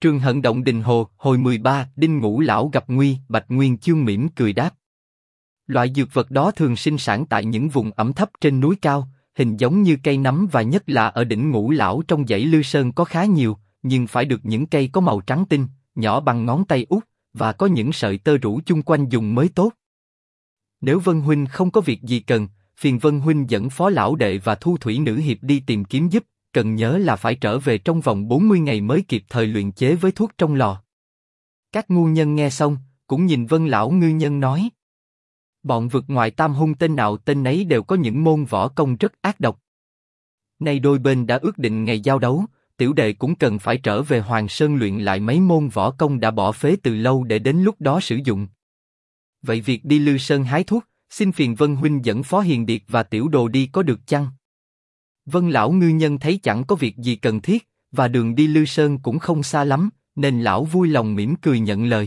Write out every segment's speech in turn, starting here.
Trường Hận Động Đình Hồ, hồi 13, Đinh Ngũ Lão gặp nguy, Bạch Nguyên Chương mỉm cười đáp. Loại dược vật đó thường sinh sản tại những vùng ẩm thấp trên núi cao, hình giống như cây nấm và nhất là ở đỉnh Ngũ Lão trong dãy Lư Sơn có khá nhiều, nhưng phải được những cây có màu trắng tinh, nhỏ bằng ngón tay út, và có những sợi tơ rủ chung quanh dùng mới tốt. Nếu Vân Huynh không có việc gì cần, phiền Vân Huynh dẫn Phó Lão Đệ và Thu Thủy Nữ Hiệp đi tìm kiếm giúp, cần nhớ là phải trở về trong vòng 40 ngày mới kịp thời luyện chế với thuốc trong lò. Các ngu nhân nghe xong, cũng nhìn Vân Lão Ngư Nhân nói. Bọn vực ngoại tam hung tên nào tên nấy đều có những môn võ công rất ác độc. Nay đôi bên đã ước định ngày giao đấu, tiểu đệ cũng cần phải trở về Hoàng Sơn luyện lại mấy môn võ công đã bỏ phế từ lâu để đến lúc đó sử dụng. Vậy việc đi Lư Sơn hái thuốc, xin phiền Vân Huynh dẫn Phó Hiền Điệt và Tiểu Đồ đi có được chăng? Vân Lão Ngư Nhân thấy chẳng có việc gì cần thiết, và đường đi Lư Sơn cũng không xa lắm, nên lão vui lòng mỉm cười nhận lời.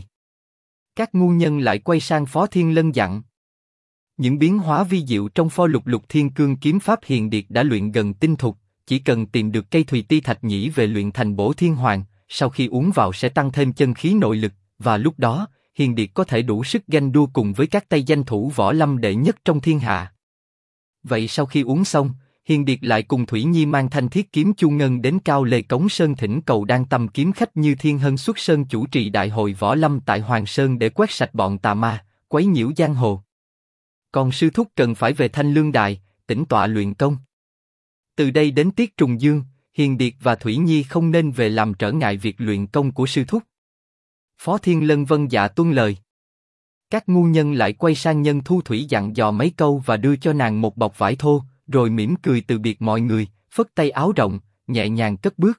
Các ngu nhân lại quay sang Phó Thiên Lân dặn. Những biến hóa vi diệu trong pho lục lục thiên cương kiếm pháp Hiền Điệt đã luyện gần tinh thục, chỉ cần tìm được cây Thùy Ti Thạch Nhĩ về luyện thành Bổ Thiên Hoàng, sau khi uống vào sẽ tăng thêm chân khí nội lực, và lúc đó, Hiền Điệt có thể đủ sức ganh đua cùng với các tay danh thủ võ lâm đệ nhất trong thiên hạ. Vậy sau khi uống xong, Hiền Điệt lại cùng Thủy Nhi mang thanh thiết kiếm Chu Ngân đến Cao Lê Cống Sơn thỉnh cầu Đan Tâm kiếm khách Như Thiên Hân xuất sơn chủ trì đại hội võ lâm tại Hoàng Sơn để quét sạch bọn tà ma, quấy nhiễu giang hồ. Còn sư thúc cần phải về Thanh Lương Đài, tĩnh tọa luyện công. Từ đây đến Tiết Trùng Dương, Hiền Điệt và Thủy Nhi không nên về làm trở ngại việc luyện công của sư thúc. Phó Thiên Lân vâng dạ tuân lời. Các ngu nhân lại quay sang Nhân Thu Thủy dặn dò mấy câu và đưa cho nàng một bọc vải thô, rồi mỉm cười từ biệt mọi người, phất tay áo rộng, nhẹ nhàng cất bước.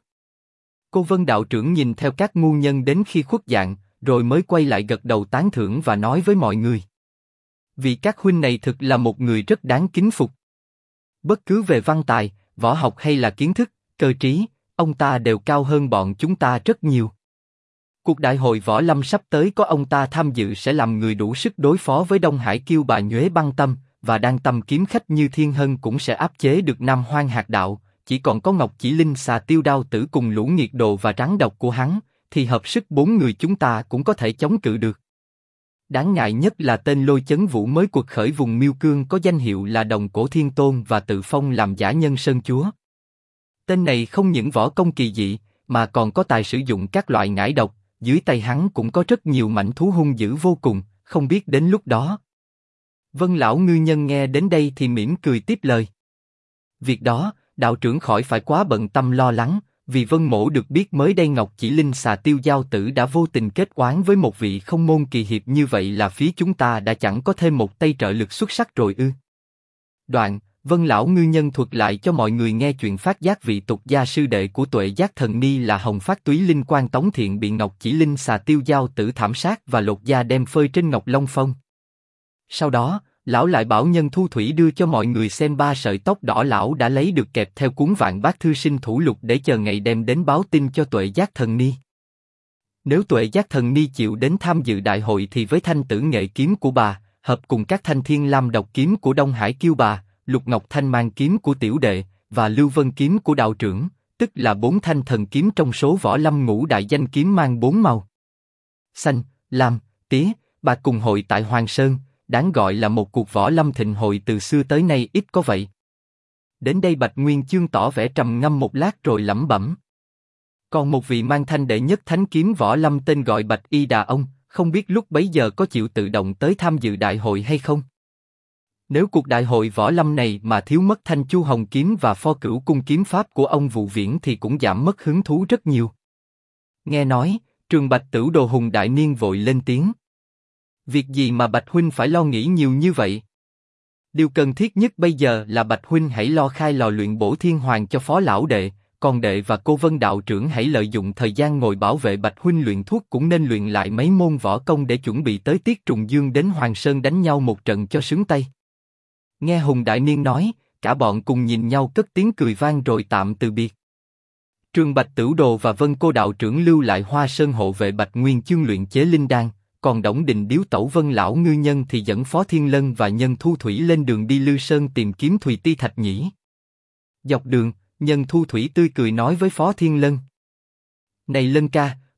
Cô Vân đạo trưởng nhìn theo các ngu nhân đến khi khuất dạng, rồi mới quay lại gật đầu tán thưởng và nói với mọi người. Vì các huynh này thực là một người rất đáng kính phục. Bất cứ về văn tài, võ học hay là kiến thức, cơ trí, ông ta đều cao hơn bọn chúng ta rất nhiều. Cuộc đại hội võ lâm sắp tới có ông ta tham dự sẽ làm người đủ sức đối phó với Đông Hải Kiêu Bà Nhuế Băng Tâm, và Đan Tâm kiếm khách Như Thiên Hân cũng sẽ áp chế được Nam Hoang Hạt Đạo, chỉ còn có Ngọc Chỉ Linh Xà Tiêu Đao Tử cùng lũ nghiệt đồ và rắn độc của hắn, thì hợp sức 4 người chúng ta cũng có thể chống cự được. Đáng ngại nhất là tên Lôi Chấn Vũ mới quật khởi vùng Miêu Cương có danh hiệu là Đồng Cổ Thiên Tôn và tự phong làm giả nhân sơn chúa. Tên này không những võ công kỳ dị, mà còn có tài sử dụng các loại ngải độc, dưới tay hắn cũng có rất nhiều mãnh thú hung dữ vô cùng, không biết đến lúc đó. Vân Lão Ngư Nhân nghe đến đây thì mỉm cười tiếp lời. Việc đó, đạo trưởng khỏi phải quá bận tâm lo lắng, vì Vân Mỗ được biết mới đây Ngọc Chỉ Linh Xà Tiêu Giao Tử đã vô tình kết oán với một vị không môn kỳ hiệp, như vậy là phía chúng ta đã chẳng có thêm một tay trợ lực xuất sắc rồi ư? Đoạn, Vân Lão Ngư Nhân thuật lại cho mọi người nghe chuyện phát giác vị tục gia sư đệ của Tuệ Giác Thần Ni là Hồng Phát Túy Linh Quan Tống Thiện bị Ngọc Chỉ Linh Xà Tiêu Giao Tử thảm sát và lột da đem phơi trên Ngọc Long Phong. Sau đó, lão lại bảo Nhân Thu Thủy đưa cho mọi người xem 3 sợi tóc đỏ lão đã lấy được kẹp theo cuốn Vạn Bát Thư Sinh Thủ Lục để chờ ngày đem đến báo tin cho Tuệ Giác Thần Ni. Nếu Tuệ Giác Thần Ni chịu đến tham dự đại hội thì với thanh tử nghệ kiếm của bà, hợp cùng các thanh thiên lam độc kiếm của Đông Hải Kiêu Bà, Lục Ngọc Thanh Mang kiếm của tiểu đệ và Lưu Vân kiếm của đạo trưởng, tức là 4 thanh thần kiếm trong số võ lâm ngũ đại danh kiếm mang 4 màu: xanh, lam, tía, bạc cùng hội tại Hoàng Sơn, đáng gọi là một cuộc võ lâm thịnh hội từ xưa tới nay ít có vậy. Đến đây Bạch Nguyên Chương tỏ vẻ trầm ngâm một lát rồi lẩm bẩm. Còn một vị mang thanh đệ nhất thánh kiếm võ lâm tên gọi Bạch Y Đà Ông, không biết lúc bấy giờ có chịu tự động tới tham dự đại hội hay không? Nếu cuộc đại hội võ lâm này mà thiếu mất thanh Chu Hồng kiếm và pho Cửu Cung kiếm pháp của ông Vụ Viễn thì cũng giảm mất hứng thú rất nhiều. Nghe nói, Trường Bạch Tửu Đồ Hùng đại niên vội lên tiếng. Việc gì mà Bạch huynh phải lo nghĩ nhiều như vậy? Điều cần thiết nhất bây giờ là Bạch huynh hãy lo khai lò luyện Bổ Thiên Hoàng cho Phó lão đệ, còn đệ và cô Vân đạo trưởng hãy lợi dụng thời gian ngồi bảo vệ Bạch huynh luyện thuốc, cũng nên luyện lại mấy môn võ công để chuẩn bị tới Tiết Trùng Dương đến Hoàng Sơn đánh nhau một trận cho sướng tay. Nghe Hùng đại niên nói, cả bọn cùng nhìn nhau cất tiếng cười vang rồi tạm từ biệt. Trường Bạch Tửu Đồ và Vân cô đạo trưởng lưu lại Hoa Sơn hộ vệ Bạch Nguyên Chương luyện chế linh đan, còn Đổng Đình điếu tẩu Vân Lão Ngư Nhân thì dẫn Phó Thiên Lân và Nhân Thu Thủy lên đường đi Lư Sơn tìm kiếm Thùy Ti Thạch Nhĩ. Dọc đường, Nhân Thu Thủy tươi cười nói với Phó Thiên Lân: Này Lân ca,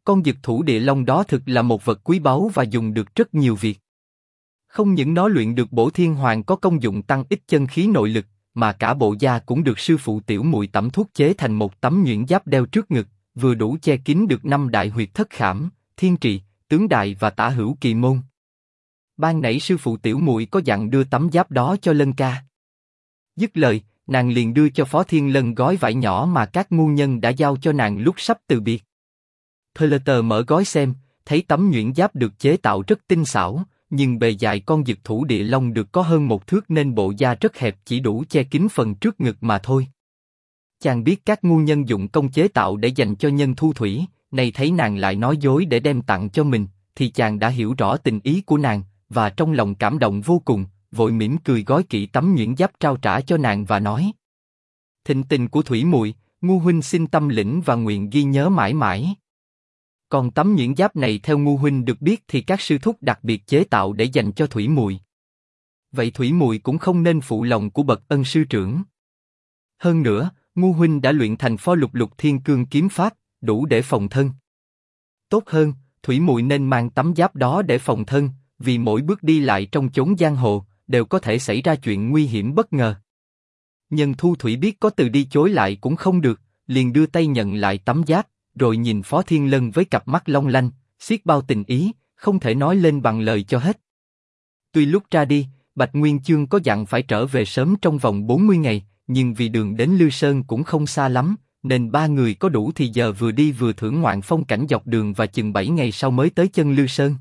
Con dực thủ địa long đó thực là một vật quý báu và dùng được rất nhiều việc. Không những nó luyện được bổ thiên hoàng có công dụng tăng ít chân khí nội lực, mà cả bộ da cũng được sư phụ tiểu muội tẩm thuốc chế thành một tấm nhuyễn giáp đeo trước ngực, vừa đủ che kín được 5 đại huyệt thất khảm, thiên trì, tướng đại và tả hữu kỳ môn. Ban nãy sư phụ tiểu muội có dặn đưa tấm giáp đó cho Lân ca. Dứt lời, nàng liền đưa cho Phó Thiên Lân gói vải nhỏ mà các ngu nhân đã giao cho nàng lúc sắp từ biệt. Peter mở gói xem, thấy tấm nhuyễn giáp được chế tạo rất tinh xảo, nhưng bề dài con dực thủ địa long được có hơn 1 thước nên bộ da rất hẹp, chỉ đủ che kín phần trước ngực mà thôi. Chàng biết các ngu nhân dụng công chế tạo để dành cho Nhân Thu Thủy, nay thấy nàng lại nói dối để đem tặng cho mình, thì chàng đã hiểu rõ tình ý của nàng, và trong lòng cảm động vô cùng, vội mỉm cười gói kỹ tấm nhuyễn giáp trao trả cho nàng và nói: Thịnh tình của Thủy muội, ngu huynh xin tâm lĩnh và nguyện ghi nhớ mãi mãi. Còn tấm nhuyễn giáp này theo ngu huynh được biết thì các sư thúc đặc biệt chế tạo để dành cho Thủy muội. Vậy Thủy muội cũng không nên phụ lòng của bậc ân sư trưởng. Hơn nữa, ngu huynh đã luyện thành Phó Lục Lục Thiên Cương kiếm pháp, đủ để phòng thân. Tốt hơn, Thủy muội nên mang tấm giáp đó để phòng thân, vì mỗi bước đi lại trong chốn giang hồ đều có thể xảy ra chuyện nguy hiểm bất ngờ. Nhân Thu Thủy biết có từ đi chối lại cũng không được, liền đưa tay nhận lại tấm giáp, rồi nhìn Phó Thiên Lân với cặp mắt long lanh, xiết bao tình ý, không thể nói lên bằng lời cho hết. Tuy lúc ra đi, Bạch Nguyên Chương có dặn phải trở về sớm trong vòng 40 ngày, nhưng vì đường đến Lư Sơn cũng không xa lắm, nên ba người có đủ thì giờ vừa đi vừa thưởng ngoạn phong cảnh dọc đường và chừng 7 ngày sau mới tới chân Lư Sơn.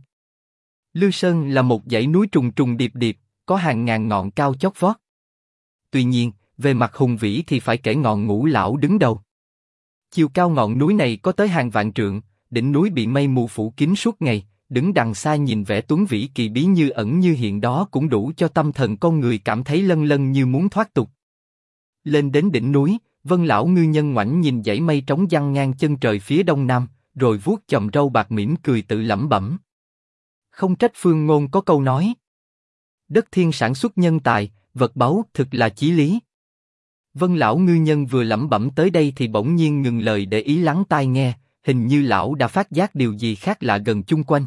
Lư Sơn là một dãy núi trùng trùng điệp điệp, có hàng ngàn ngọn cao chót vót. Tuy nhiên, về mặt hùng vĩ thì phải kể ngọn Ngũ Lão đứng đầu. Chiều cao ngọn núi này có tới hàng vạn trượng, đỉnh núi bị mây mù phủ kín suốt ngày, đứng đằng xa nhìn vẻ tuấn vĩ kỳ bí như ẩn như hiện đó cũng đủ cho tâm thần con người cảm thấy lân lân như muốn thoát tục. Lên đến đỉnh núi, Vân lão ngư nhân ngoảnh nhìn dãy mây trống giăng ngang chân trời phía đông nam, rồi vuốt chòm râu bạc mỉm cười tự lẩm bẩm. Không trách phương ngôn có câu nói: đất thiên sản xuất nhân tài, vật báu thực là chí lý. Vân lão ngư nhân vừa lẩm bẩm tới đây thì bỗng nhiên ngừng lời để ý lắng tai nghe, hình như lão đã phát giác điều gì khác lạ gần chung quanh.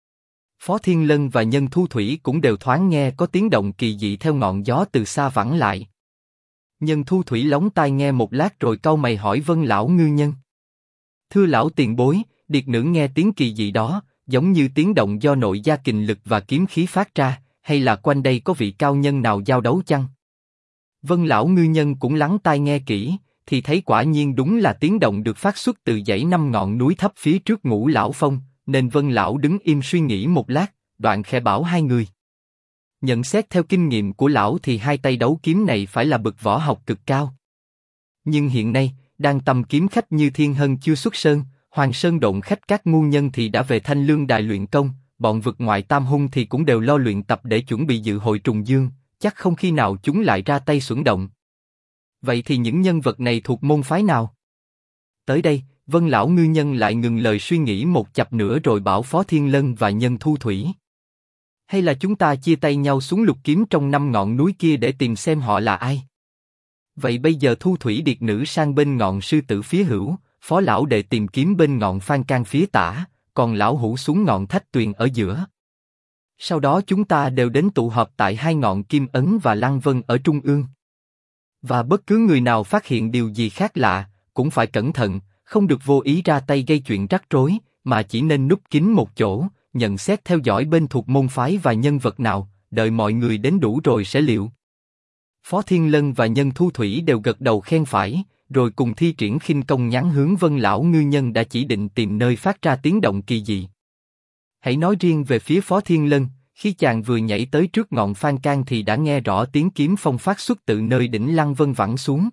Phó Thiên Lân và Nhân Thu Thủy cũng đều thoáng nghe có tiếng động kỳ dị theo ngọn gió từ xa vẳng lại. Nhân Thu Thủy lóng tai nghe một lát rồi cau mày hỏi Vân lão ngư nhân: thưa lão tiền bối, điệt nữ nghe tiếng kỳ dị đó, giống như tiếng động do nội gia kình lực và kiếm khí phát ra, hay là quanh đây có vị cao nhân nào giao đấu chăng? Vân lão ngư nhân cũng lắng tai nghe kỹ, thì thấy quả nhiên đúng là tiếng động được phát xuất từ dãy 5 ngọn núi thấp phía trước Ngũ Lão Phong, nên Vân lão đứng im suy nghĩ một lát, đoạn khẽ bảo hai người: nhận xét theo kinh nghiệm của lão thì hai tay đấu kiếm này phải là bậc võ học cực cao. Nhưng hiện nay, đang tầm kiếm khách như Thiên Hân chưa xuất sơn, Hoàng Sơn độn khách các ngu nhân thì đã về Thanh Lương đài luyện công, bọn vực ngoại tam hung thì cũng đều lo luyện tập để chuẩn bị dự hội trùng dương, chắc không khi nào chúng lại ra tay xuẩn động. Vậy thì những nhân vật này thuộc môn phái nào? Tới đây, Vân lão ngư nhân lại ngừng lời suy nghĩ một chập nữa rồi bảo Phó Thiên Lân và Nhân Thu Thủy: hay là chúng ta chia tay nhau xuống lục kiếm trong 5 ngọn núi kia để tìm xem họ là ai? Vậy bây giờ Thu Thủy điệt nữ sang bên ngọn Sư Tử phía hữu, Phó lão đệ tìm kiếm bên ngọn Phan Can phía tả, còn lão hữu xuống ngọn Thách Tuyền ở giữa. Sau đó chúng ta đều đến tụ họp tại hai ngọn Kim Ấn và Lăng Vân ở trung ương. Và bất cứ người nào phát hiện điều gì khác lạ, cũng phải cẩn thận, không được vô ý ra tay gây chuyện rắc rối, mà chỉ nên núp kín một chỗ, nhận xét theo dõi bên thuộc môn phái và nhân vật nào, đợi mọi người đến đủ rồi sẽ liệu. Phó Thiên Lân và Nhân Thu Thủy đều gật đầu khen phải, rồi cùng thi triển khinh công nhắm hướng Vân lão ngư nhân đã chỉ định tìm nơi phát ra tiếng động kỳ dị. Hãy nói riêng về phía Phó Thiên Lân, khi chàng vừa nhảy tới trước ngọn Phan Can thì đã nghe rõ tiếng kiếm phong phát xuất từ nơi đỉnh Lăng Vân vẳng xuống.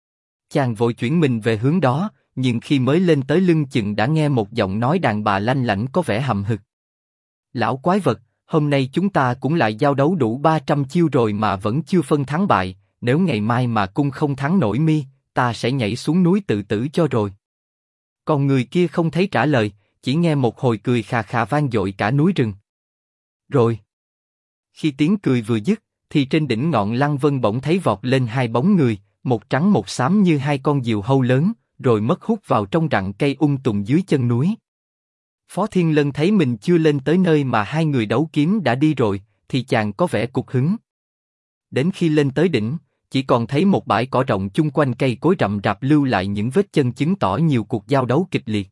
Chàng vội chuyển mình về hướng đó, nhưng khi mới lên tới lưng chừng đã nghe một giọng nói đàn bà lanh lảnh có vẻ hậm hực. Lão quái vật, hôm nay chúng ta cũng lại giao đấu đủ 300 chiêu rồi mà vẫn chưa phân thắng bại, nếu ngày mai mà cung không thắng nổi mi, ta sẽ nhảy xuống núi tự tử cho rồi. Còn người kia không thấy trả lời, chỉ nghe một hồi cười khà khà vang dội cả núi rừng. Rồi, khi tiếng cười vừa dứt, thì trên đỉnh ngọn Lăng Vân bỗng thấy vọt lên hai bóng người, một trắng một xám như hai con diều hâu lớn, rồi mất hút vào trong rặng cây tùng dưới chân núi. Phó Thiên Lân thấy mình chưa lên tới nơi mà hai người đấu kiếm đã đi rồi, thì chàng có vẻ cục hứng. Đến khi lên tới đỉnh, chỉ còn thấy một bãi cỏ rộng chung quanh cây cối rậm rạp lưu lại những vết chân chứng tỏ nhiều cuộc giao đấu kịch liệt.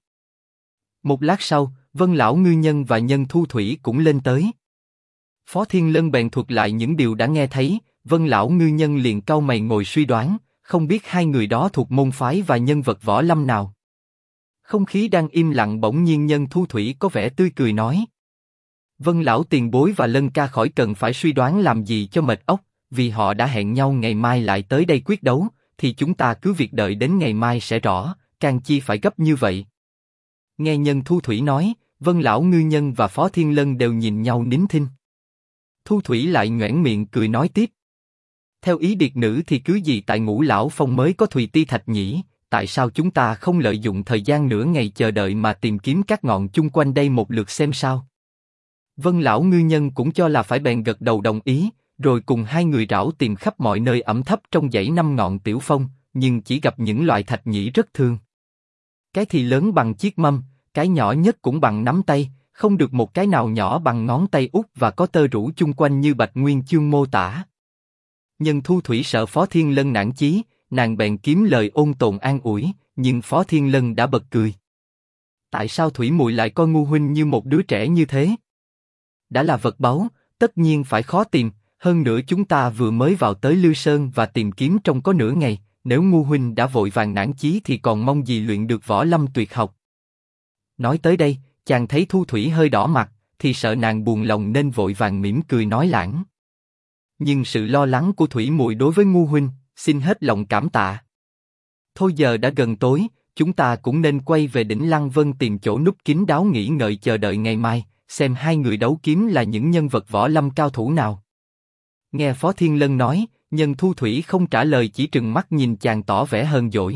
Một lát sau, Vân Lão Ngư Nhân và Nhân Thu Thủy cũng lên tới. Phó Thiên Lân bèn thuật lại những điều đã nghe thấy, Vân Lão Ngư Nhân liền cau mày ngồi suy đoán, không biết hai người đó thuộc môn phái và nhân vật võ lâm nào. Không khí đang im lặng bỗng nhiên Nhân Thu Thủy có vẻ tươi cười nói: Vân Lão tiền bối và Lân ca khỏi cần phải suy đoán làm gì cho mệt óc, vì họ đã hẹn nhau ngày mai lại tới đây quyết đấu, thì chúng ta cứ việc đợi đến ngày mai sẽ rõ, càng chi phải gấp như vậy. Nghe Nhân Thu Thủy nói, Vân Lão Ngư Nhân và Phó Thiên Lân đều nhìn nhau nín thinh. Thu Thủy lại nhoẻn miệng cười nói tiếp: Theo ý điệt nữ thì cứ gì tại Ngũ Lão Phong mới có Thùy Ti Thạch nhỉ, tại sao chúng ta không lợi dụng thời gian nửa ngày chờ đợi mà tìm kiếm các ngọn chung quanh đây một lượt xem sao? Vân Lão Ngư Nhân cũng cho là phải bèn gật đầu đồng ý, rồi cùng hai người rảo tìm khắp mọi nơi ẩm thấp trong dãy 5 ngọn tiểu phong, nhưng chỉ gặp những loại thạch nhĩ rất thường. Cái thì lớn bằng chiếc mâm, cái nhỏ nhất cũng bằng nắm tay, không được một cái nào nhỏ bằng ngón tay út và có tơ rủ chung quanh như Bạch Nguyên Chương mô tả. Nhân Thu Thủy sợ Phó Thiên Lân nản chí, nàng bèn kiếm lời ôn tồn an ủi, nhưng Phó Thiên Lân đã bật cười. Tại sao Thủy muội lại coi Ngu huynh như một đứa trẻ như thế? Đã là vật báu, tất nhiên phải khó tìm, hơn nữa chúng ta vừa mới vào tới Lư Sơn và tìm kiếm trong có nửa ngày, nếu Ngu huynh đã vội vàng nản chí thì còn mong gì luyện được võ lâm tuyệt học. Nói tới đây, chàng thấy Thu Thủy hơi đỏ mặt, thì sợ nàng buồn lòng nên vội vàng mỉm cười nói lãng: Nhưng sự lo lắng của Thủy muội đối với Ngu huynh, xin hết lòng cảm tạ. Thôi giờ đã gần tối, chúng ta cũng nên quay về đỉnh Lăng Vân tìm chỗ núp kín đáo nghỉ ngợi chờ đợi ngày mai, xem hai người đấu kiếm là những nhân vật võ lâm cao thủ nào. Nghe Phó Thiên Lân nói, Nhân Thu Thủy không trả lời chỉ trừng mắt nhìn chàng tỏ vẻ hờn dỗi.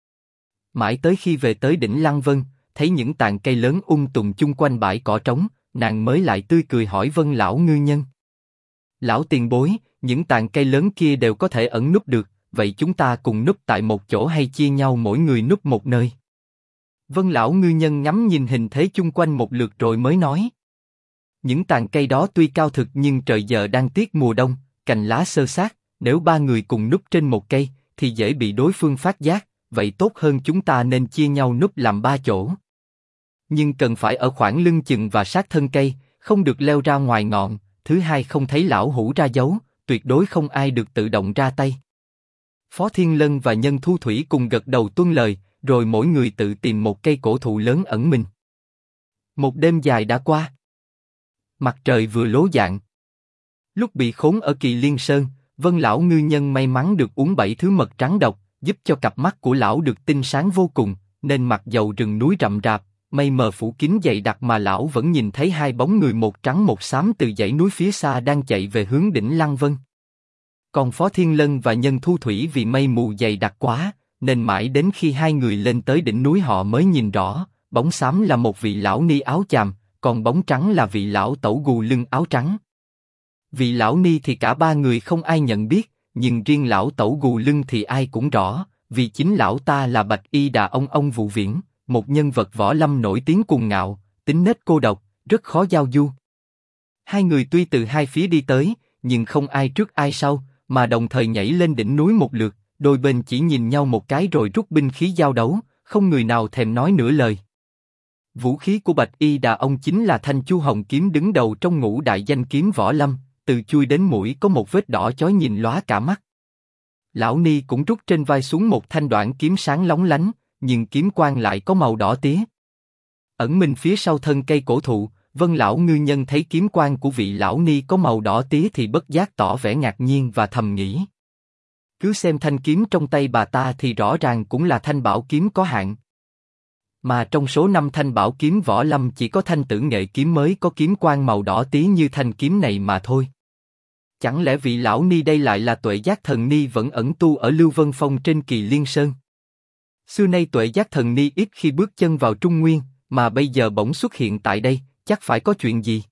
Mãi tới khi về tới đỉnh Lăng Vân, thấy những tàn cây lớn tùng chung quanh bãi cỏ trống, nàng mới lại tươi cười hỏi Vân Lão Ngư Nhân: Lão tiền bối, những tàn cây lớn kia đều có thể ẩn núp được, vậy chúng ta cùng núp tại một chỗ hay chia nhau mỗi người núp một nơi? Vân Lão Ngư Nhân ngắm nhìn hình thế chung quanh một lượt rồi mới nói: Những tàn cây đó tuy cao thực nhưng trời giờ đang tiết mùa đông, cành lá xơ xát, nếu ba người cùng núp trên một cây, thì dễ bị đối phương phát giác, vậy tốt hơn chúng ta nên chia nhau núp làm ba chỗ. Nhưng cần phải ở khoảng lưng chừng và sát thân cây, không được leo ra ngoài ngọn, thứ hai không thấy lão hủ ra dấu, tuyệt đối không ai được tự động ra tay. Phó Thiên Lân và Nhân Thu Thủy cùng gật đầu tuân lời, rồi mỗi người tự tìm một cây cổ thụ lớn ẩn mình. Một đêm dài đã qua. Mặt trời vừa ló dạng. Lúc bị khốn ở Kỳ Liên Sơn, Vân Lão Ngư Nhân may mắn được uống 7 thứ mật trắng độc, giúp cho cặp mắt của lão được tinh sáng vô cùng, nên mặc dầu rừng núi rậm rạp, mây mờ phủ kín dày đặc mà lão vẫn nhìn thấy hai bóng người một trắng một xám từ dãy núi phía xa đang chạy về hướng đỉnh Lăng Vân. Còn Phó Thiên Lân và Nhân Thu Thủy vì mây mù dày đặc quá, nên mãi đến khi hai người lên tới đỉnh núi họ mới nhìn rõ, bóng xám là một vị lão ni áo chàm, còn bóng trắng là vị lão tẩu gù lưng áo trắng. Vị lão ni thì cả ba người không ai nhận biết, nhưng riêng lão tẩu gù lưng thì ai cũng rõ, vì chính lão ta là Bạch Y Đà ông Vụ Viễn, một nhân vật võ lâm nổi tiếng cuồng ngạo, tính nết cô độc, rất khó giao du. Hai người tuy từ hai phía đi tới, nhưng không ai trước ai sau, mà đồng thời nhảy lên đỉnh núi một lượt, đôi bên chỉ nhìn nhau một cái rồi rút binh khí giao đấu, không người nào thèm nói nửa lời. Vũ khí của Bạch Y Đà ông chính là thanh Chu Hồng kiếm đứng đầu trong ngũ đại danh kiếm võ lâm, từ chui đến mũi có một vết đỏ chói nhìn lóa cả mắt. Lão ni cũng rút trên vai xuống một thanh đoạn kiếm sáng lóng lánh, nhưng kiếm quang lại có màu đỏ tía. Ẩn mình phía sau thân cây cổ thụ, Vân Lão Ngư Nhân thấy kiếm quang của vị lão ni có màu đỏ tía thì bất giác tỏ vẻ ngạc nhiên và thầm nghĩ: cứ xem thanh kiếm trong tay bà ta thì rõ ràng cũng là thanh bảo kiếm có hạn. Mà trong số 5 thanh bảo kiếm võ lâm chỉ có thanh Tử Nghệ kiếm mới có kiếm quang màu đỏ tía như thanh kiếm này mà thôi. Chẳng lẽ vị lão ni đây lại là Tuệ Giác Thần Ni vẫn ẩn tu ở Lưu Vân Phong trên Kỳ Liên Sơn? Xưa nay Tuệ Giác Thần Ni ít khi bước chân vào Trung Nguyên, mà bây giờ bỗng xuất hiện tại đây, chắc phải có chuyện gì?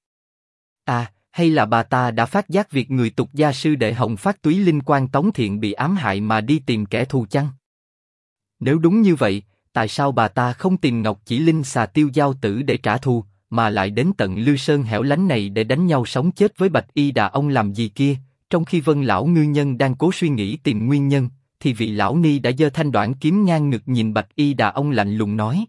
À, hay là bà ta đã phát giác việc người tục gia sư đệ Hồng Phát Túy Linh Quang Tống Thiện bị ám hại mà đi tìm kẻ thù chăng? Nếu đúng như vậy, tại sao bà ta không tìm Ngọc Chỉ Linh xà tiêu giao tử để trả thù, mà lại đến tận Lư Sơn hẻo lánh này để đánh nhau sống chết với Bạch Y Đà ông làm gì kia? Trong khi Vân lão ngư nhân đang cố suy nghĩ tìm nguyên nhân, thì vị lão ni đã giơ thanh đoản kiếm ngang ngực nhìn Bạch Y Đà ông lạnh lùng nói: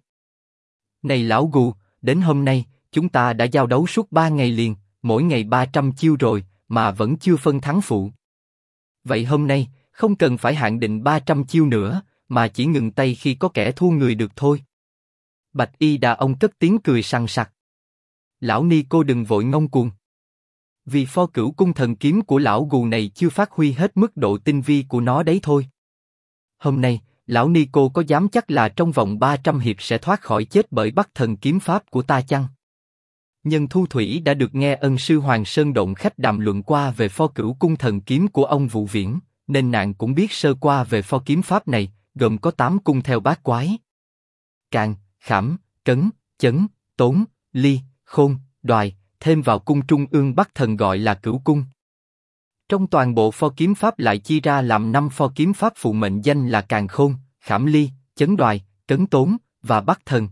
Này lão gù, đến hôm nay chúng ta đã giao đấu suốt 3 ngày liền, mỗi ngày 300 chiêu rồi, mà vẫn chưa phân thắng phụ. Vậy hôm nay không cần phải hạn định 300 chiêu nữa, mà chỉ ngừng tay khi có kẻ thua người được thôi. Bạch Y Đà ông cất tiếng cười sằng sặc. Lão ni cô đừng vội ngông cuồng. Vì pho cửu cung thần kiếm của lão gù này chưa phát huy hết mức độ tinh vi của nó đấy thôi. Hôm nay, lão ni cô có dám chắc là trong vòng 300 hiệp sẽ thoát khỏi chết bởi Bắc Thần kiếm pháp của ta chăng? Nhân Thu Thủy đã được nghe ân sư Hoàng Sơn Độn khách đàm luận qua về pho cửu cung thần kiếm của ông Vũ Viễn, nên nàng cũng biết sơ qua về pho kiếm pháp này, gồm có 8 cung theo bát quái: Càn, Khảm, Cấn, Chấn, Tốn, Ly, Khôn, Đoài, thêm vào cung trung ương Bắc Thần gọi là Cửu cung. Trong toàn bộ pho kiếm pháp lại chia ra làm 5 pho kiếm pháp phụ mệnh danh là Càn Khôn, Khảm Ly, Chấn Đoài, Cấn Tốn và Bắc Thần.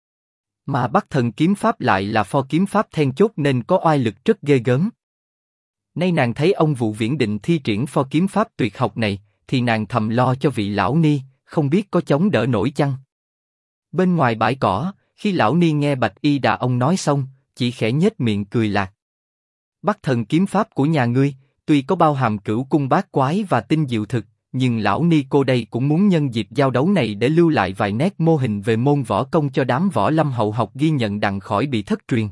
Mà Bắc Thần kiếm pháp lại là pho kiếm pháp then chốt nên có oai lực rất ghê gớm. Nay nàng thấy ông Vũ Viễn định thi triển pho kiếm pháp tuyệt học này, thì nàng thầm lo cho vị lão ni, không biết có chống đỡ nổi chăng. Bên ngoài bãi cỏ, khi lão ni nghe Bạch Y Đà ông nói xong, chỉ khẽ nhếch miệng cười lạc. Bắc Thần kiếm pháp của nhà ngươi, tuy có bao hàm cửu cung bát quái và tinh diệu thực, nhưng lão ni cô đây cũng muốn nhân dịp giao đấu này để lưu lại vài nét mô hình về môn võ công cho đám võ lâm hậu học ghi nhận đặng khỏi bị thất truyền.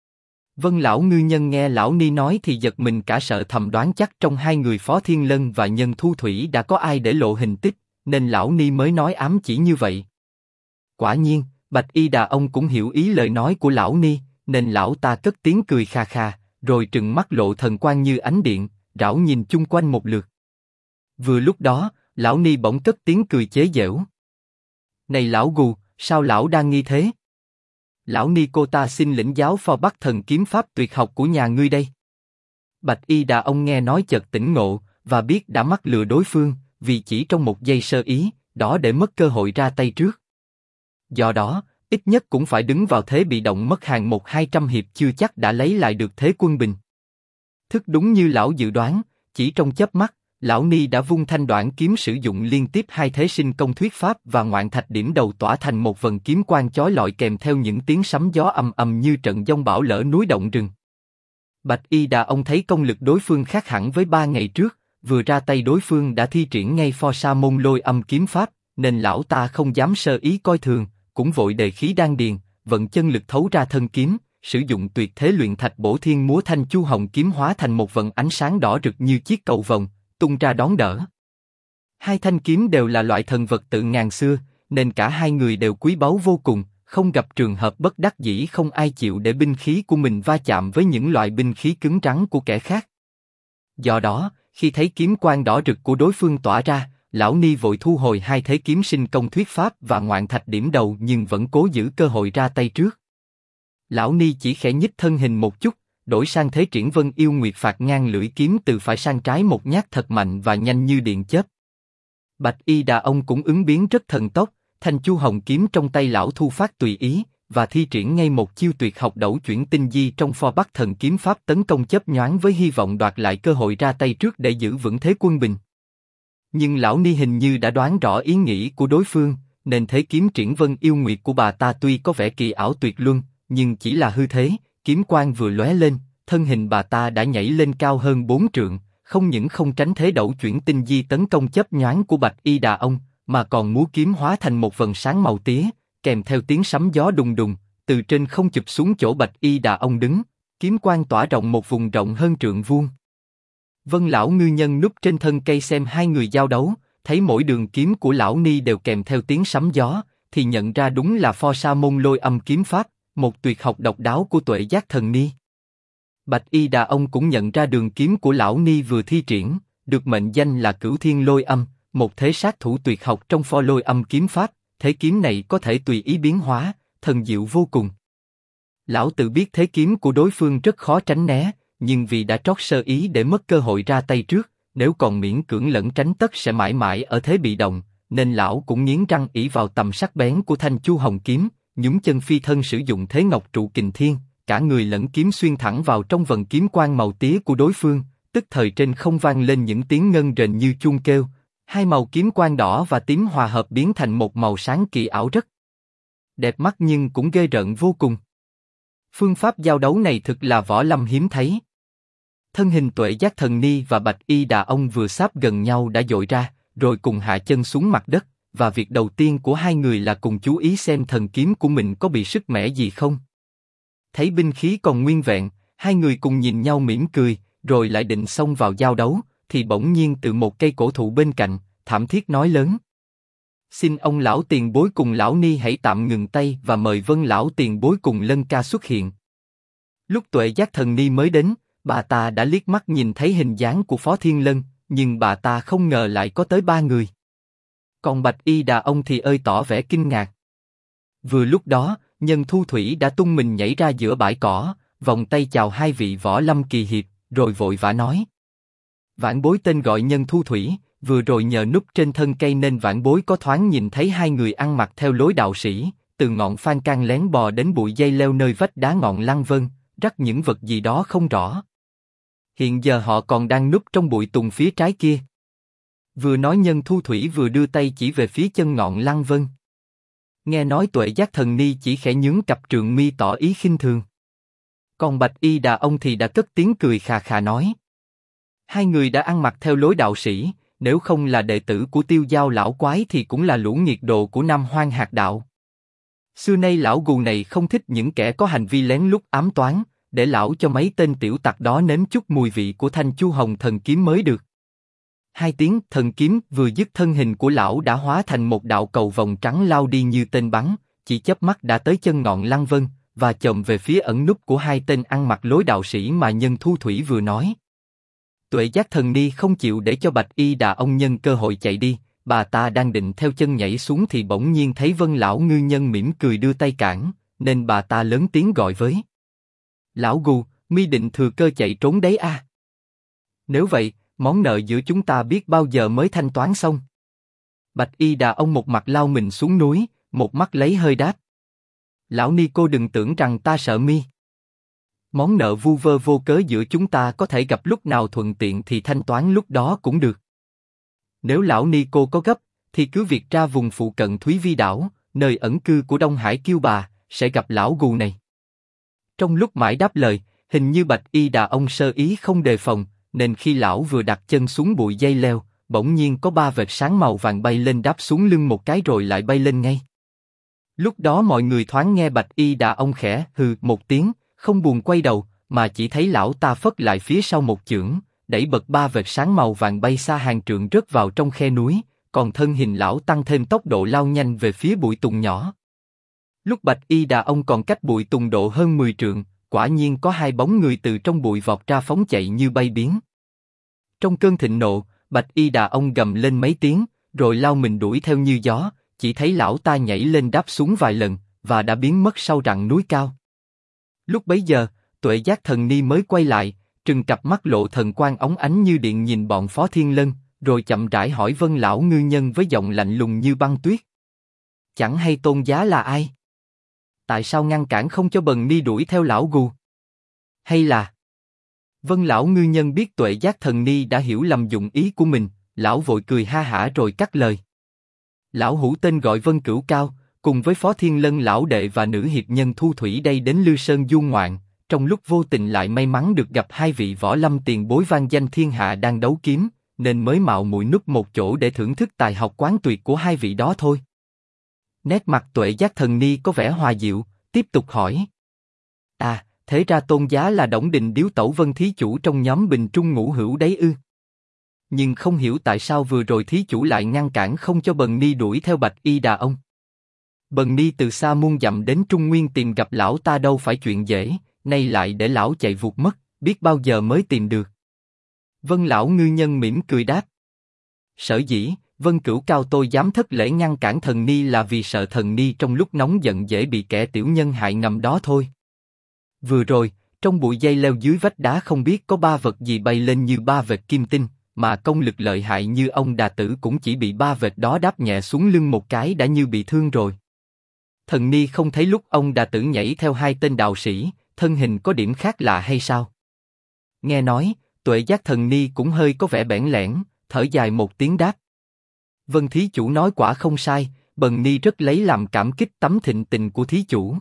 Vân lão ngư nhân nghe lão ni nói thì giật mình cả sợ, thầm đoán chắc trong hai người Phó Thiên Lân và Nhân Thu Thủy đã có ai để lộ hình tích, nên lão ni mới nói ám chỉ như vậy. Quả nhiên, Bạch Y Đà ông cũng hiểu ý lời nói của lão ni, nên lão ta cất tiếng cười kha kha, rồi trừng mắt lộ thần quang như ánh điện, rảo nhìn chung quanh một lượt. Vừa lúc đó, lão ni bỗng cất tiếng cười chế giễu. Này lão gù, sao lão đang nghi thế? Lão ni cô ta xin lĩnh giáo pho Bắc Thần kiếm pháp tuyệt học của nhà ngươi đây. Bạch Y Đà ông nghe nói chợt tỉnh ngộ, và biết đã mắc lừa đối phương, vì chỉ trong một giây sơ ý, đó để mất cơ hội ra tay trước. Do đó, ít nhất cũng phải đứng vào thế bị động mất hàng 100-200 hiệp chưa chắc đã lấy lại được thế quân bình. Thức đúng như lão dự đoán, chỉ trong chớp mắt, lão ni đã vung thanh đoản kiếm sử dụng liên tiếp hai thế sinh công thuyết pháp và ngoạn thạch điểm đầu tỏa thành một vần kiếm quang chói lọi kèm theo những tiếng sấm gió ầm ầm như trận giông bão lở núi động rừng. Bạch Y Đà ông thấy công lực đối phương khác hẳn với 3 ngày trước, vừa ra tay đối phương đã thi triển ngay pho sa môn lôi âm kiếm pháp, nên lão ta không dám sơ ý coi thường, cũng vội đề khí đan điền, vận chân lực thấu ra thân kiếm, sử dụng tuyệt thế luyện thạch bổ thiên múa thanh chu hồng kiếm hóa thành một vần ánh sáng đỏ rực như chiếc cầu vồng, tung ra đón đỡ. Hai thanh kiếm đều là loại thần vật tự ngàn xưa, nên cả hai người đều quý báu vô cùng, không gặp trường hợp bất đắc dĩ không ai chịu để binh khí của mình va chạm với những loại binh khí cứng rắn của kẻ khác. Do đó, khi thấy kiếm quang đỏ rực của đối phương tỏa ra, lão ni vội thu hồi hai thế kiếm sinh công thuyết pháp và ngoạn thạch điểm đầu, nhưng vẫn cố giữ cơ hội ra tay trước. Lão ni chỉ khẽ nhích thân hình một chút, đổi sang thế triển Vân Yêu Nguyệt phạt ngang lưỡi kiếm từ phải sang trái một nhát thật mạnh và nhanh như điện chớp. Bạch Y Đà ông cũng ứng biến rất thần tốc, thanh chu hồng kiếm trong tay lão thu phát tùy ý và thi triển ngay một chiêu tuyệt học đẩu chuyển tinh di trong pho Bắc Thần kiếm pháp tấn công chớp nhoáng với hy vọng đoạt lại cơ hội ra tay trước để giữ vững thế quân bình. Nhưng lão ni hình như đã đoán rõ ý nghĩ của đối phương, nên thế kiếm triển Vân Yêu Nguyệt của bà ta tuy có vẻ kỳ ảo tuyệt luân, nhưng chỉ là hư thế. Kiếm quang vừa lóe lên, thân hình bà ta đã nhảy lên cao hơn 4 trượng, không những không tránh thế đẩu chuyển tinh di tấn công chớp nhoáng của Bạch Y Đà ông, mà còn múa kiếm hóa thành một vần sáng màu tía, kèm theo tiếng sấm gió đùng đùng, từ trên không chụp xuống chỗ Bạch Y Đà ông đứng, kiếm quang tỏa rộng một vùng rộng hơn trượng vuông. Vân lão ngư nhân núp trên thân cây xem hai người giao đấu, thấy mỗi đường kiếm của lão ni đều kèm theo tiếng sấm gió, thì nhận ra đúng là pho sa môn lôi âm kiếm pháp, một tuyệt học độc đáo của Tuệ Giác Thần Ni. Bạch Y Đà ông cũng nhận ra đường kiếm của lão ni vừa thi triển, được mệnh danh là Cửu Thiên Lôi Âm, một thế sát thủ tuyệt học trong pho lôi âm kiếm pháp. Thế kiếm này có thể tùy ý biến hóa, thần diệu vô cùng. Lão tự biết thế kiếm của đối phương rất khó tránh né, nhưng vì đã trót sơ ý để mất cơ hội ra tay trước, nếu còn miễn cưỡng lẩn tránh tất sẽ mãi mãi ở thế bị động, nên lão cũng nghiến răng ỷ vào tầm sắc bén của thanh chu hồng kiếm, nhúng chân phi thân sử dụng thế ngọc trụ kình thiên, cả người lẫn kiếm xuyên thẳng vào trong vần kiếm quang màu tía của đối phương, tức thời trên không vang lên những tiếng ngân rền như chuông kêu, hai màu kiếm quang đỏ và tím hòa hợp biến thành một màu sáng kỳ ảo rất đẹp mắt nhưng cũng ghê rợn vô cùng. Phương pháp giao đấu này thực là võ lâm hiếm thấy. Thân hình Tuệ Giác Thần Ni và Bạch Y Đà Ông vừa sáp gần nhau đã dội ra, rồi cùng hạ chân xuống mặt đất, và việc đầu tiên của hai người là cùng chú ý xem thần kiếm của mình có bị sứt mẻ gì không. Thấy binh khí còn nguyên vẹn, hai người cùng nhìn nhau mỉm cười, rồi lại định xông vào giao đấu, thì bỗng nhiên từ một cây cổ thụ bên cạnh, thảm thiết nói lớn: xin ông lão tiền bối cùng lão ni hãy tạm ngừng tay và mời Vân lão tiền bối cùng Lân ca xuất hiện. Lúc Tuệ Giác Thần Ni mới đến, bà ta đã liếc mắt nhìn thấy hình dáng của Phó Thiên Lân, nhưng bà ta không ngờ lại có tới 3 người. Còn Bạch Y Đà Ông thì ơi tỏ vẻ kinh ngạc. Vừa lúc đó, Nhân Thu Thủy đã tung mình nhảy ra giữa bãi cỏ, vòng tay chào hai vị võ lâm kỳ hiệp, rồi vội vã nói: vãn bối tên gọi Nhân Thu Thủy, vừa rồi nhờ núp trên thân cây nên vãn bối có thoáng nhìn thấy hai người ăn mặc theo lối đạo sĩ, từ ngọn phan can lén bò đến bụi dây leo nơi vách đá ngọn Lăng Vân, rắc những vật gì đó không rõ. Hiện giờ họ còn đang núp trong bụi tùng phía trái kia. Vừa nói Nhân Thu Thủy vừa đưa tay chỉ về phía chân ngọn Lăng Vân. Nghe nói Tuệ Giác Thần Ni chỉ khẽ nhướng cặp trượng mi tỏ ý khinh thường. Còn Bạch Y Đà Ông thì đã cất tiếng cười khà khà nói: hai người đã ăn mặc theo lối đạo sĩ, nếu không là đệ tử của Tiêu Giao lão quái thì cũng là lũ nghiệt đồ của Nam Hoang Hạt đạo. Xưa nay lão gù này không thích những kẻ có hành vi lén lút ám toán, để lão cho mấy tên tiểu tặc đó nếm chút mùi vị của thanh chu hồng thần kiếm mới được. Hai tiếng thần kiếm vừa dứt, thân hình của lão đã hóa thành một đạo cầu vòng trắng lao đi như tên bắn, chỉ chớp mắt đã tới chân ngọn Lăng Vân và chồm về phía ẩn núp của hai tên ăn mặc lối đạo sĩ mà Nhân Thu Thủy vừa nói. Tuệ Giác Thần Ni không chịu để cho Bạch Y Đà Ông nhân cơ hội chạy đi, bà ta đang định theo chân nhảy xuống thì bỗng nhiên thấy Vân lão ngư nhân mỉm cười đưa tay cản, nên bà ta lớn tiếng gọi với: lão gù, mi định thừa cơ chạy trốn đấy à? Nếu vậy, món nợ giữa chúng ta biết bao giờ mới thanh toán xong? Bạch Y Đà Ông một mặt lao mình xuống núi, một mắt lấy hơi đáp: lão ni cô đừng tưởng rằng ta sợ mi. Món nợ vu vơ vô cớ giữa chúng ta có thể gặp lúc nào thuận tiện thì thanh toán lúc đó cũng được. Nếu lão ni cô có gấp, thì cứ việc ra vùng phụ cận Thúy Vi đảo, nơi ẩn cư của Đông Hải Kiêu Bà, sẽ gặp lão gù này. Trong lúc mãi đáp lời, hình như Bạch Y Đà Ông sơ ý không đề phòng, nên khi lão vừa đặt chân xuống bụi dây leo, bỗng nhiên có 3 vệt sáng màu vàng bay lên đáp xuống lưng một cái rồi lại bay lên ngay. Lúc đó mọi người thoáng nghe Bạch Y Đà Ông khẽ hừ một tiếng, không buồn quay đầu, mà chỉ thấy lão ta phất lại phía sau một chưởng, đẩy bật 3 vệt sáng màu vàng bay xa hàng trượng rớt vào trong khe núi, còn thân hình lão tăng thêm tốc độ lao nhanh về phía bụi tùng nhỏ. Lúc Bạch Y Đà Ông còn cách bụi tùng độ hơn 10 trượng, quả nhiên có hai bóng người từ trong bụi vọt ra phóng chạy như bay biến. Trong cơn thịnh nộ, Bạch Y Đà Ông gầm lên mấy tiếng, rồi lao mình đuổi theo như gió, chỉ thấy lão ta nhảy lên đáp xuống vài lần, và đã biến mất sau rặng núi cao. Lúc bấy giờ, Tuệ Giác Thần Ni mới quay lại, trừng cặp mắt lộ thần quang óng ánh như điện nhìn bọn Phó Thiên Lân, rồi chậm rãi hỏi Vân lão ngư nhân với giọng lạnh lùng như băng tuyết: chẳng hay tôn giá là ai? Tại sao ngăn cản không cho Bần Ni đuổi theo lão gù? Hay là... Vân lão ngư nhân biết Tuệ Giác Thần Ni đã hiểu lầm dụng ý của mình, lão vội cười ha hả rồi cắt lời: lão hữu tên gọi Vân Cửu Cao, cùng với Phó Thiên Lân lão đệ và nữ hiệp Nhân Thu Thủy đây đến Lư Sơn du ngoạn, trong lúc vô tình lại may mắn được gặp hai vị võ lâm tiền bối vang danh thiên hạ đang đấu kiếm, nên mới mạo muội núp một chỗ để thưởng thức tài học quán tuyệt của hai vị đó thôi. Nét mặt Tuệ Giác Thần Ni có vẻ hòa dịu, tiếp tục hỏi: à, thế ra tôn giá là Đổng Đình Điếu Tẩu Vân thí chủ trong nhóm Bình Trung Ngũ Hữu đấy ư? Nhưng không hiểu tại sao vừa rồi thí chủ lại ngăn cản không cho Bần Ni đuổi theo Bạch Y Đà Ông. Bần Ni từ xa muôn dặm đến Trung Nguyên tìm gặp lão ta đâu phải chuyện dễ, nay lại để lão chạy vụt mất, biết bao giờ mới tìm được. Vân lão ngư nhân mỉm cười đáp: sở dĩ Vân Cửu Cao tôi dám thất lễ ngăn cản thần Ni là vì sợ thần Ni trong lúc nóng giận dễ bị kẻ tiểu nhân hại ngầm đó thôi. Vừa rồi, trong bụi dây leo dưới vách đá không biết có 3 vật gì bay lên như 3 vệt kim tinh, mà công lực lợi hại như ông Đà Tử cũng chỉ bị 3 vệt đó đáp nhẹ xuống lưng một cái đã như bị thương rồi. Thần ni không thấy lúc ông Đà Tử nhảy theo 2 tên đạo sĩ, thân hình có điểm khác lạ hay sao? Nghe nói, Tuệ Giác thần ni cũng hơi có vẻ bẽn lẽn, thở dài một tiếng đáp. Vân thí chủ nói quả không sai, bần ni rất lấy làm cảm kích tấm thịnh tình của thí chủ.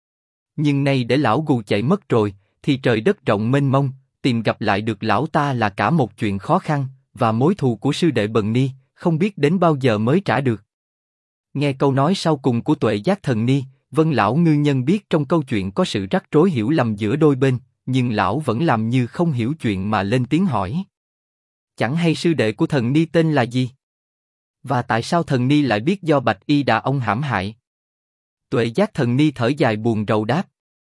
Nhưng nay để lão gù chạy mất rồi, thì trời đất rộng mênh mông, tìm gặp lại được lão ta là cả một chuyện khó khăn, và mối thù của sư đệ bần ni, không biết đến bao giờ mới trả được. Nghe câu nói sau cùng của Tuệ Giác thần ni, Vân lão ngư nhân biết trong câu chuyện có sự rắc rối hiểu lầm giữa đôi bên, nhưng lão vẫn làm như không hiểu chuyện mà lên tiếng hỏi. Chẳng hay sư đệ của thần ni tên là gì? Và tại sao thần ni lại biết do Bạch Y Đà ông hãm hại? Tuệ Giác thần ni thở dài buồn rầu đáp.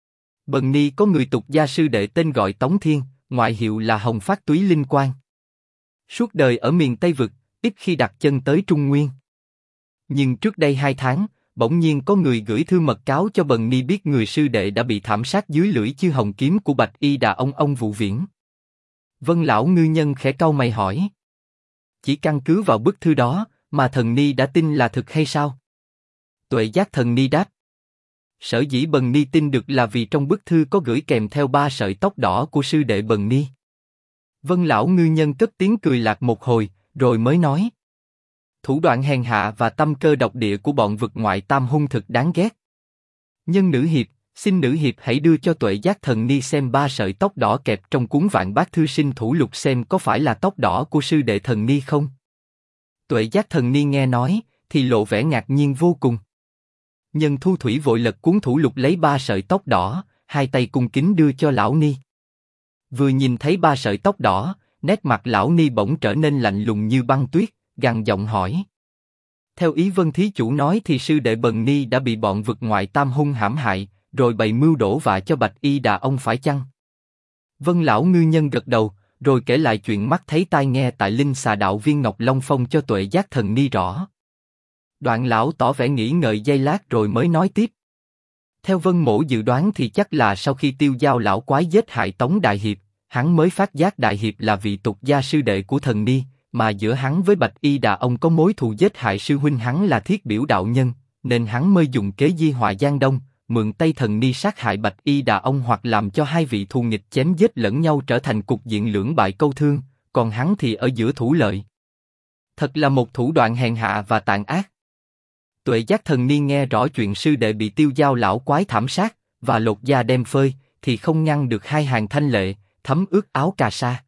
Bần ni có người tục gia sư đệ tên gọi Tống Thiên, ngoại hiệu là Hồng Phát Túy Linh Quang. Suốt đời ở miền Tây Vực, ít khi đặt chân tới Trung Nguyên. Nhưng trước đây 2 tháng, bỗng nhiên có người gửi thư mật cáo cho bần ni biết người sư đệ đã bị thảm sát dưới lưỡi chư hồng kiếm của Bạch Y Đà ông Vũ Viễn. Vân lão ngư nhân khẽ cau mày hỏi. Chỉ căn cứ vào bức thư đó, mà thần ni đã tin là thực hay sao? Tuệ Giác thần ni đáp. Sở dĩ bần ni tin được là vì trong bức thư có gửi kèm theo 3 sợi tóc đỏ của sư đệ bần ni. Vân lão ngư nhân cất tiếng cười lạc một hồi, rồi mới nói. Thủ đoạn hèn hạ và tâm cơ độc địa của bọn vực ngoại tam hung thực đáng ghét. Nhân nữ hiệp, xin nữ hiệp hãy đưa cho Tuệ Giác thần ni xem 3 sợi tóc đỏ kẹp trong cuốn Vạn Bát Thư Sinh Thủ Lục xem có phải là tóc đỏ của sư đệ thần ni không. Tuệ Giác thần ni nghe nói, thì lộ vẻ ngạc nhiên vô cùng. Nhân Thu Thủy vội lật cuốn thủ lục lấy 3 sợi tóc đỏ, 2 tay cung kính đưa cho lão ni. Vừa nhìn thấy 3 sợi tóc đỏ, nét mặt lão ni bỗng trở nên lạnh lùng như băng tuyết, gằn giọng hỏi. Theo ý Vân thí chủ nói thì sư đệ bần ni đã bị bọn vực ngoại tam hung hãm hại, rồi bày mưu đổ vạ cho Bạch Y Đà ông phải chăng? Vân lão ngư nhân gật đầu, rồi kể lại chuyện mắt thấy tai nghe tại Linh Xà Đạo Viên Ngọc Long Phong cho Tuệ Giác thần ni rõ. Đoạn lão tỏ vẻ nghĩ ngợi giây lát rồi mới nói tiếp. Theo Vân mỗ dự đoán thì chắc là sau khi Tiêu Giao lão quái giết hại Tống đại hiệp, hắn mới phát giác đại hiệp là vị tục gia sư đệ của thần ni, mà giữa hắn với Bạch Y Đà ông có mối thù giết hại sư huynh hắn là Thiết Biểu đạo nhân, nên hắn mới dùng kế di họa Giang Đông, mượn tay thần ni sát hại Bạch Y Đà ông hoặc làm cho 2 vị thù nghịch chém giết lẫn nhau trở thành cục diện lưỡng bại câu thương, còn hắn thì ở giữa thủ lợi. Thật là một thủ đoạn hèn hạ và tàn ác. Tuệ Giác thần ni nghe rõ chuyện sư đệ bị Tiêu Giao lão quái thảm sát và lột da đem phơi, thì không ngăn được 2 hàng thanh lệ, thấm ướt áo cà sa.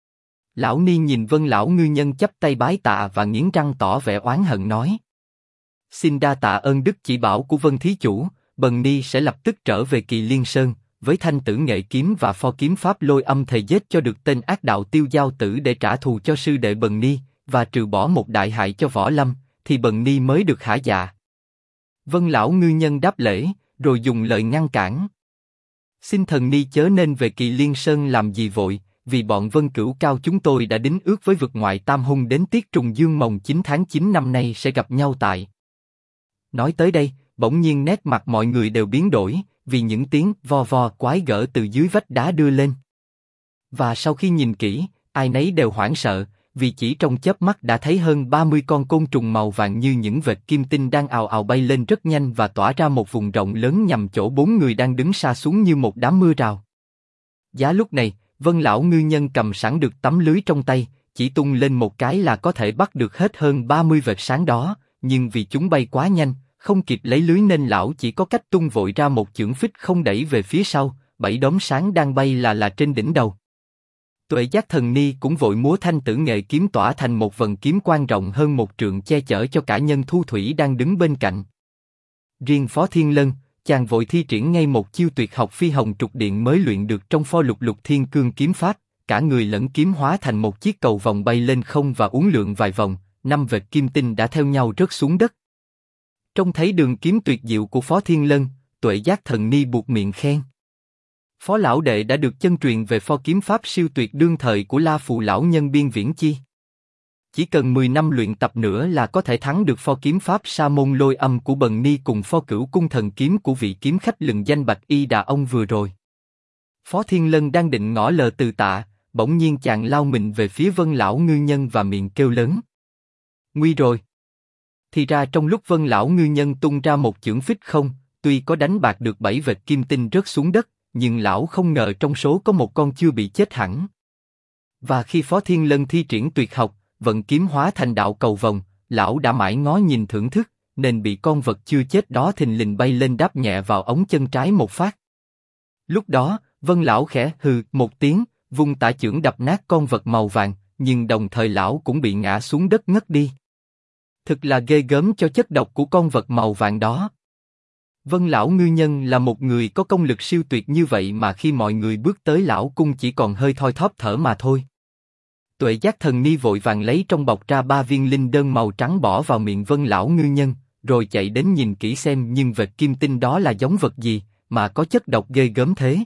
Lão ni nhìn Vân lão ngư nhân chắp tay bái tạ và nghiến răng tỏ vẻ oán hận nói. Xin đa tạ ơn đức chỉ bảo của Vân thí chủ, bần ni sẽ lập tức trở về Kỳ Liên Sơn, với thanh tử nghệ kiếm và pho kiếm pháp Lôi Âm thề giết cho được tên ác đạo Tiêu Giao tử để trả thù cho sư đệ bần ni, và trừ bỏ một đại hại cho võ lâm, thì bần ni mới được hả dạ. Vân lão ngư nhân đáp lễ, rồi dùng lời ngăn cản. Xin thần ni chớ nên về Kỳ Liên Sơn làm gì vội, vì bọn Vân Cửu Cao chúng tôi đã đính ước với vực ngoại tam hung đến tiết trùng dương mồng 9 tháng 9 năm nay sẽ gặp nhau tại. Nói tới đây, bỗng nhiên nét mặt mọi người đều biến đổi, vì những tiếng vo vo quái gở từ dưới vách đá đưa lên. Và sau khi nhìn kỹ, ai nấy đều hoảng sợ, vì chỉ trong chớp mắt đã thấy hơn 30 con côn trùng màu vàng như những vệt kim tinh đang ào ào bay lên rất nhanh và tỏa ra một vùng rộng lớn nhằm chỗ 4 người đang đứng xa xuống như một đám mưa rào. Giá lúc này, Vân lão ngư nhân cầm sẵn được tấm lưới trong tay, chỉ tung lên một cái là có thể bắt được hết hơn 30 vệt sáng đó, nhưng vì chúng bay quá nhanh, không kịp lấy lưới nên lão chỉ có cách tung vội ra một chưởng phích không đẩy về phía sau, 7 đốm sáng đang bay là trên đỉnh đầu. Tuệ Giác thần ni cũng vội múa thanh tử nghệ kiếm tỏa thành một vần kiếm quang rộng hơn 1 trượng che chở cho cả Nhân Thu Thủy đang đứng bên cạnh. Riêng Phó Thiên Lân, chàng vội thi triển ngay một chiêu tuyệt học phi hồng trục điện mới luyện được trong pho lục lục thiên cương kiếm pháp, cả người lẫn kiếm hóa thành một chiếc cầu vòng bay lên không và uốn lượn vài vòng, 5 vệt kim tinh đã theo nhau rớt xuống đất. Trông thấy đường kiếm tuyệt diệu của Phó Thiên Lân, Tuệ Giác thần ni buột miệng khen. Phó lão đệ đã được chân truyền về pho kiếm pháp siêu tuyệt đương thời của La Phù lão nhân Biên Viễn Chi. Chỉ cần 10 năm luyện tập nữa là có thể thắng được pho kiếm pháp Sa Môn Lôi Âm của bần ni cùng pho Cửu Cung thần kiếm của vị kiếm khách lừng danh Bạch Y Đà ông vừa rồi. Phó Thiên Lân đang định ngỏ lời từ tạ, bỗng nhiên chàng lao mình về phía Vân lão ngư nhân và miệng kêu lớn. Nguy rồi! Thì ra trong lúc Vân lão ngư nhân tung ra một chưởng phích không, tuy có đánh bạc được 7 vệt kim tinh rớt xuống đất, nhưng lão không ngờ trong số có một con chưa bị chết hẳn. Và khi Phó Thiên Lân thi triển tuyệt học, vận kiếm hóa thành đạo cầu vồng, lão đã mãi ngó nhìn thưởng thức, nên bị con vật chưa chết đó thình lình bay lên đáp nhẹ vào ống chân trái một phát. Lúc đó, Vân lão khẽ hừ một tiếng, vung tả chưởng đập nát con vật màu vàng, nhưng đồng thời lão cũng bị ngã xuống đất ngất đi. Thực là ghê gớm cho chất độc của con vật màu vàng đó. Vân lão ngư nhân là một người có công lực siêu tuyệt như vậy mà khi mọi người bước tới lão cung chỉ còn hơi thoi thóp thở mà thôi. Tuệ Giác Thần Ni vội vàng lấy trong bọc ra 3 viên linh đơn màu trắng bỏ vào miệng Vân lão ngư nhân, rồi chạy đến nhìn kỹ xem nhưng vệt kim tinh đó là giống vật gì mà có chất độc ghê gớm thế.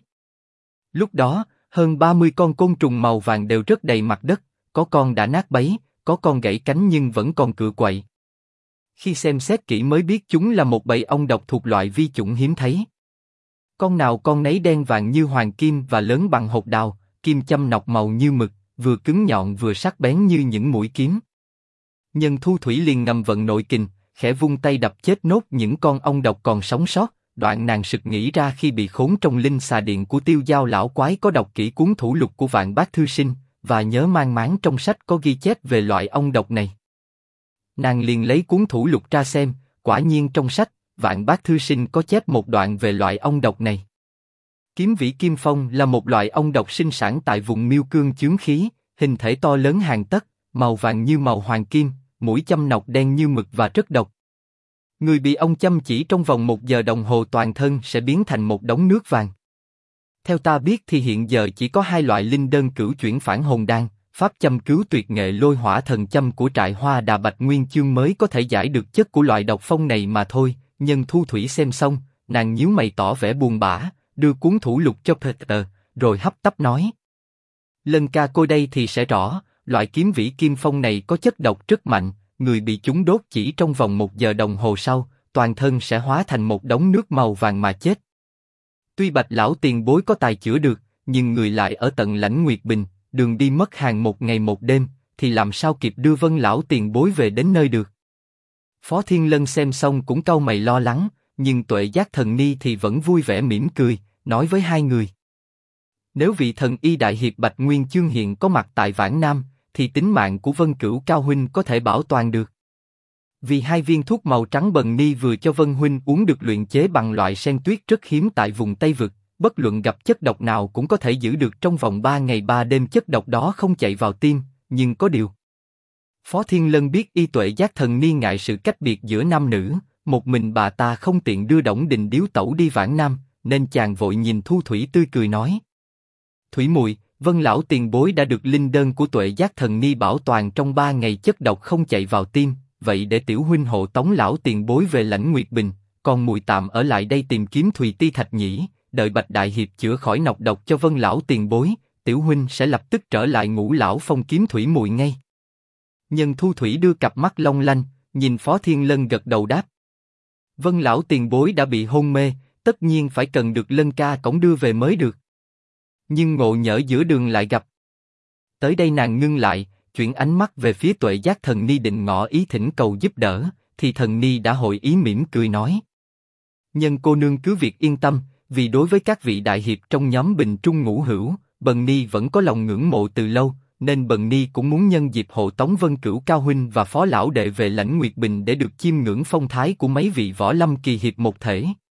Lúc đó, hơn 30 con côn trùng màu vàng đều rớt đầy mặt đất, có con đã nát bấy, có con gãy cánh nhưng vẫn còn cựa quậy. Khi xem xét kỹ mới biết chúng là một bầy ong độc thuộc loại vi chủng hiếm thấy. Con nào con nấy đen vàng như hoàng kim và lớn bằng hột đào, kim châm nọc màu như mực, vừa cứng nhọn vừa sắc bén như những mũi kiếm. Nhân Thu Thủy liền ngầm vận nội kình, khẽ vung tay đập chết nốt những con ong độc còn sống sót. Đoạn nàng sực nghĩ ra khi bị khốn trong linh xà điện của Tiêu Dao lão quái có đọc kỹ cuốn thủ lục của Vạn Bác Thư Sinh, và nhớ mang máng trong sách có ghi chép về loại ong độc này. Nàng liền lấy cuốn thủ lục ra xem, quả nhiên trong sách, Vạn Bác Thư Sinh có chép một đoạn về loại ong độc này. Kiếm vĩ kim phong là một loại ong độc sinh sản tại vùng Miêu Cương chướng khí, hình thể to lớn hàng tấc, màu vàng như màu hoàng kim, mũi châm nọc đen như mực và rất độc. Người bị ong châm chỉ trong vòng 1 giờ đồng hồ toàn thân sẽ biến thành một đống nước vàng. Theo ta biết thì hiện giờ chỉ có 2 loại linh đơn cửu chuyển phản hồn đan, pháp châm cứu tuyệt nghệ lôi hỏa thần châm của trại Hoa Đà Bạch Nguyên Chương mới có thể giải được chất của loại độc phong này mà thôi. Nhân Thu Thủy xem xong, nàng nhíu mày tỏ vẻ buồn bã, đưa cuốn thủ lục cho Peter, rồi hấp tấp nói: Lân ca cô đây thì sẽ rõ, loại kiếm vĩ kim phong này có chất độc rất mạnh. Người bị chúng đốt chỉ trong vòng 1 giờ đồng hồ sau, toàn thân sẽ hóa thành một đống nước màu vàng mà chết. Tuy Bạch lão tiền bối có tài chữa được, nhưng người lại ở tận lãnh Nguyệt Bình, đường đi mất hàng 1 ngày 1 đêm, thì làm sao kịp đưa Vân lão tiền bối về đến nơi được. Phó Thiên Lân xem xong cũng cau mày lo lắng, nhưng Tuệ Giác Thần Ni thì vẫn vui vẻ mỉm cười, nói với hai người: Nếu vị thần y đại hiệp Bạch Nguyên Chương hiện có mặt tại Vãn Nam, thì tính mạng của Vân Cửu Cao huynh có thể bảo toàn được. Vì 2 viên thuốc màu trắng bần ni vừa cho Vân huynh uống được luyện chế bằng loại sen tuyết rất hiếm tại vùng Tây Vực, bất luận gặp chất độc nào cũng có thể giữ được trong vòng 3 ngày 3 đêm, chất độc đó không chạy vào tim, nhưng có điều. Phó Thiên Lân biết y Tuệ Giác Thần Ni ngại sự cách biệt giữa nam nữ, một mình bà ta không tiện đưa Đổng Đình điếu tẩu đi Vãn Nam, nên chàng vội nhìn Thu Thủy tươi cười nói: Thủy muội, Vân lão tiền bối đã được linh đơn của Tuệ Giác Thần Ni bảo toàn trong 3 ngày chất độc không chạy vào tim, vậy để tiểu huynh hộ tống lão tiền bối về lãnh Nguyệt Bình, còn muội tạm ở lại đây tìm kiếm Thùy Ti Thạch Nhĩ, đợi Bạch đại hiệp chữa khỏi nọc độc cho Vân lão tiền bối, tiểu huynh sẽ lập tức trở lại Ngũ lão phong kiếm thủy muội ngay. Nhân Thu Thủy đưa cặp mắt long lanh, nhìn Phó Thiên Lân gật đầu đáp: Vân lão tiền bối đã bị hôn mê, tất nhiên phải cần được Lân ca cõng đưa về mới được. Nhưng ngộ nhỡ giữa đường lại gặp. Tới đây nàng ngưng lại, chuyển ánh mắt về phía Tuệ Giác Thần Ni định ngỏ ý thỉnh cầu giúp đỡ, thì Thần Ni đã hội ý mỉm cười nói: Nhân cô nương cứ việc yên tâm, vì đối với các vị đại hiệp trong nhóm Bình Trung Ngũ Hữu, Bần Ni vẫn có lòng ngưỡng mộ từ lâu, nên Bần Ni cũng muốn nhân dịp hộ tống Vân Cửu Cao huynh và Phó lão đệ về lãnh Nguyệt Bình để được chiêm ngưỡng phong thái của mấy vị võ lâm kỳ hiệp một thể.